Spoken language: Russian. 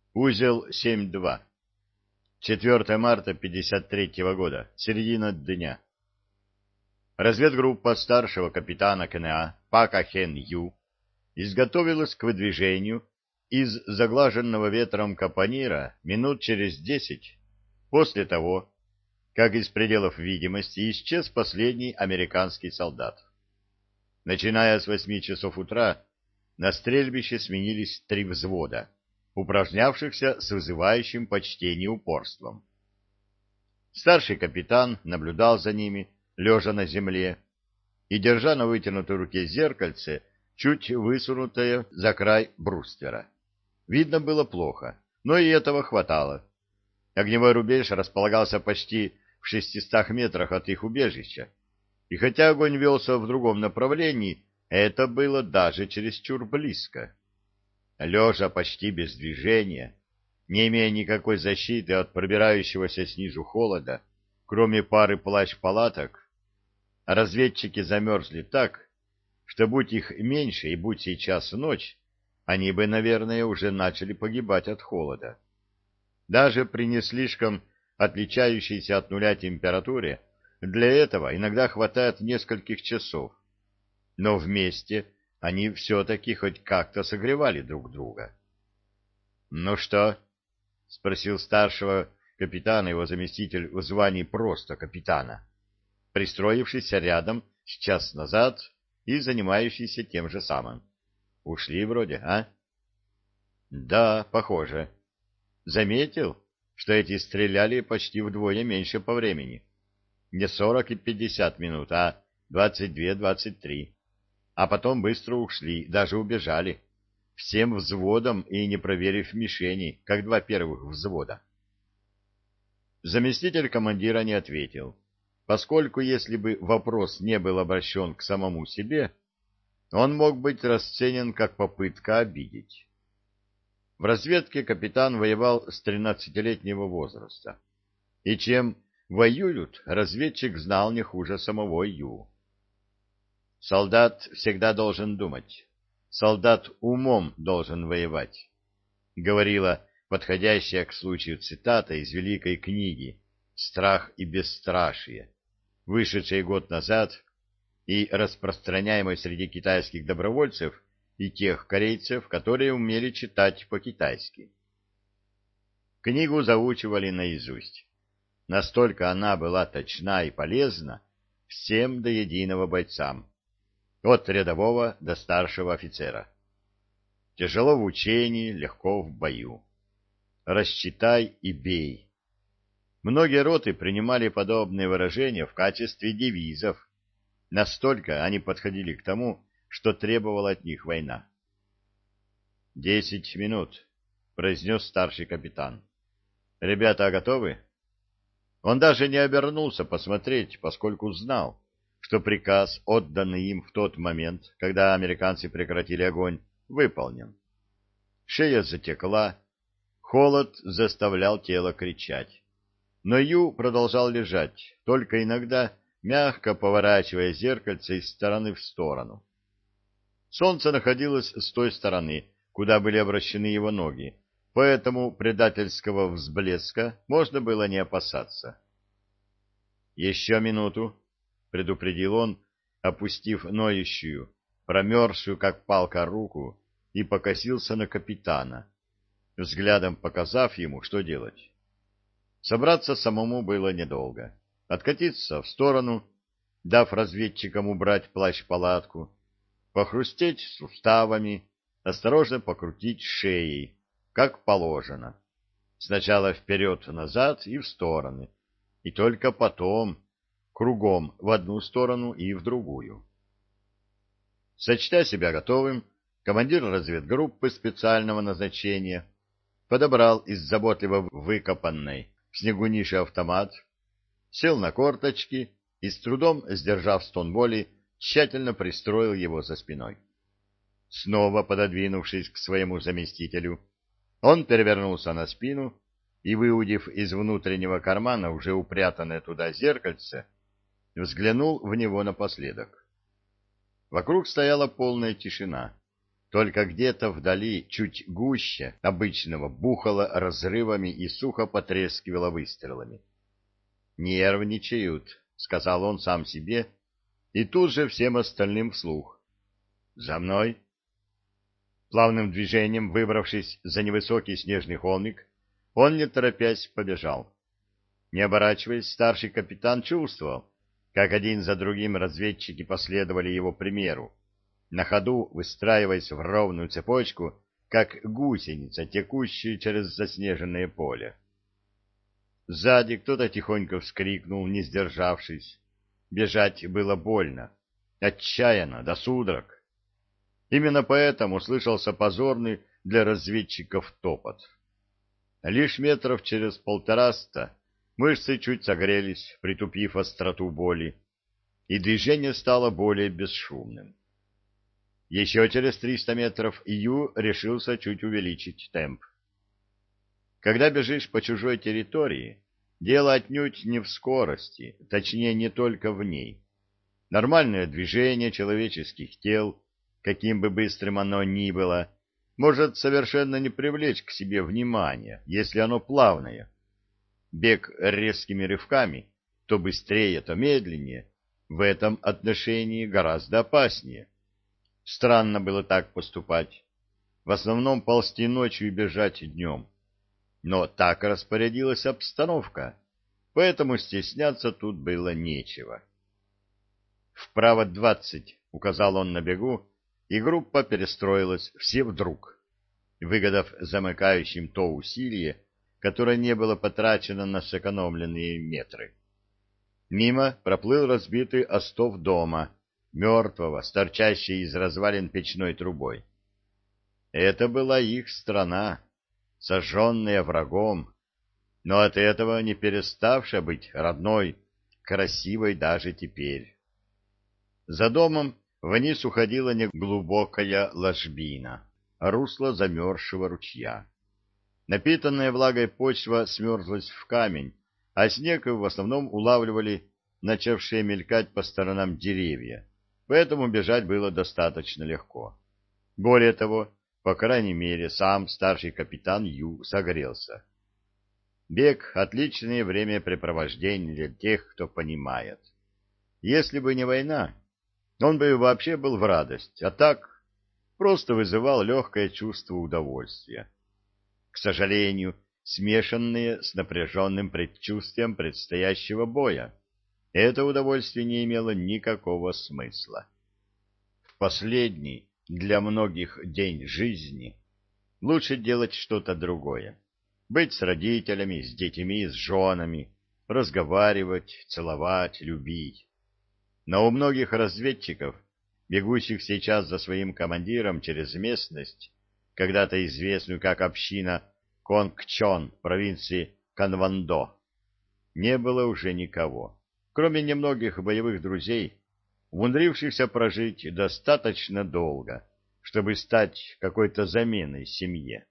Узел 7.2. 4 марта 53 года. Середина дня. Разведгруппа старшего капитана КНА Пака Хен Ю изготовилась к выдвижению из заглаженного ветром Капонира минут через 10 после того, как из пределов видимости исчез последний американский солдат. Начиная с 8 часов утра на стрельбище сменились 3 взвода, упражнявшихся с вызывающим почтение упорством. Старший капитан наблюдал за ними, лежа на земле, и держа на вытянутой руке зеркальце, чуть высунутое за край бруствера. Видно было плохо, но и этого хватало. Огневой рубеж располагался почти в 600 метрах от их убежища, и хотя огонь велся в другом направлении, это было даже чересчур близко. Лежа почти без движения, не имея никакой защиты от пробирающегося снизу холода, кроме пары плащ-палаток, разведчики замерзли так, что будь их меньше и будь сейчас ночь, они бы, наверное, уже начали погибать от холода. Даже при не слишком отличающейся от нуля температуре для этого иногда хватает нескольких часов, но вместе они все-таки хоть как-то согревали друг друга. — Ну что? — спросил старшего капитана его заместитель в звании просто капитана, пристроившийся рядом с час назад и занимающийся тем же самым. — Ушли вроде, а? — Да, похоже. Заметил, что эти стреляли почти вдвое меньше по времени. Не 40 и 50 минут, а 22-23. А потом быстро ушли, даже убежали, всем взводом и не проверив мишени, как 2 первых взвода. Заместитель командира не ответил, поскольку если бы вопрос не был обращен к самому себе, он мог быть расценен как попытка обидеть. В разведке капитан воевал с 13-летнего возраста, и чем воюют, разведчик знал не хуже самого Ю. Солдат всегда должен думать. Солдат умом должен воевать, говорила подходящая к случаю цитата из великой книги «Страх и бесстрашие», вышедшей год назад и распространяемой среди китайских добровольцев и тех корейцев, которые умели читать по-китайски. Книгу заучивали наизусть. Настолько она была точна и полезна всем до единого бойцам, от рядового до старшего офицера. Тяжело в учении, легко в бою. Рассчитай и бей. Многие роты принимали подобные выражения в качестве девизов. Настолько они подходили к тому, что требовала от них война. 10 минут, произнес старший капитан. Ребята готовы? Он даже не обернулся посмотреть, поскольку знал, что приказ, отданный им в тот момент, когда американцы прекратили огонь, выполнен. Шея затекла, холод заставлял тело кричать. Но Ю продолжал лежать, только иногда мягко поворачивая зеркальце из стороны в сторону. Солнце находилось с той стороны, куда были обращены его ноги, поэтому предательского взблеска можно было не опасаться. «Еще минуту», — предупредил он, опустив ноющую, промерзшую, как палка, руку, и покосился на капитана, взглядом показав ему, что делать. Собраться самому было недолго. Откатиться в сторону, дав разведчикам убрать плащ-палатку, похрустеть суставами, осторожно покрутить шеей, как положено. Сначала вперед-назад и в стороны, и только потом кругом в одну сторону и в другую. Сочтя себя готовым, командир разведгруппы специального назначения подобрал из заботливо выкопанной в снегу ниши автомат, сел на корточки и, с трудом сдержав стон боли, тщательно пристроил его за спиной. Снова пододвинувшись к своему заместителю, он перевернулся на спину и, выудив из внутреннего кармана уже упрятанное туда зеркальце, взглянул в него напоследок. Вокруг стояла полная тишина. только где-то вдали, чуть гуще обычного, бухало разрывами и сухо потрескивало выстрелами. «Нервничают», — сказал он сам себе, и тут же всем остальным вслух. «За мной!» Плавным движением, выбравшись за невысокий снежный холмик, он, не торопясь, побежал. Не оборачиваясь, старший капитан чувствовал, как один за другим разведчики последовали его примеру, на ходу выстраиваясь в ровную цепочку, как гусеница, текущая через заснеженное поле. Сзади кто-то тихонько вскрикнул, не сдержавшись. Бежать было больно, отчаянно, до судорог. Именно поэтому слышался позорный для разведчиков топот. Лишь метров через 150 мышцы чуть согрелись, притупив остроту боли, и движение стало более бесшумным. Еще через 300 метров Ю решился чуть увеличить темп. Когда бежишь по чужой территории, дело отнюдь не в скорости, точнее, не только в ней. Нормальное движение человеческих тел, каким бы быстрым оно ни было, может совершенно не привлечь к себе внимания, если оно плавное. Бег резкими рывками, то быстрее, то медленнее, в этом отношении гораздо опаснее. Странно было так поступать. В основном ползти ночью и бежать днем. Но так распорядилась обстановка, поэтому стесняться тут было нечего. «Вправо 20», — указал он на бегу, и группа перестроилась все вдруг, выгодав замыкающим то усилие, которое не было потрачено на сэкономленные метры. Мимо проплыл разбитый остов дома, мертвого, с торчащей из развалин печной трубой. Это была их страна, сожженная врагом, но от этого не переставшая быть родной, красивой даже теперь. За домом вниз уходила неглубокая ложбина, русло замерзшего ручья. Напитанная влагой почва смерзлась в камень, а снег в основном улавливали начавшие мелькать по сторонам деревья, поэтому бежать было достаточно легко. Более того, по крайней мере, сам старший капитан Ю согрелся. Бег — отличное времяпрепровождение для тех, кто понимает. Если бы не война, он бы вообще был в радость, а так просто вызывал легкое чувство удовольствия. К сожалению, смешанное с напряженным предчувствием предстоящего боя. Это удовольствие не имело никакого смысла. В последний, для многих, день жизни лучше делать что-то другое. Быть с родителями, с детьми, с женами, разговаривать, целовать, любить. Но у многих разведчиков, бегущих сейчас за своим командиром через местность, когда-то известную как община Конгчон провинции Канвандо, не было уже никого, кроме немногих боевых друзей, умудрившихся прожить достаточно долго, чтобы стать какой-то заменой семье.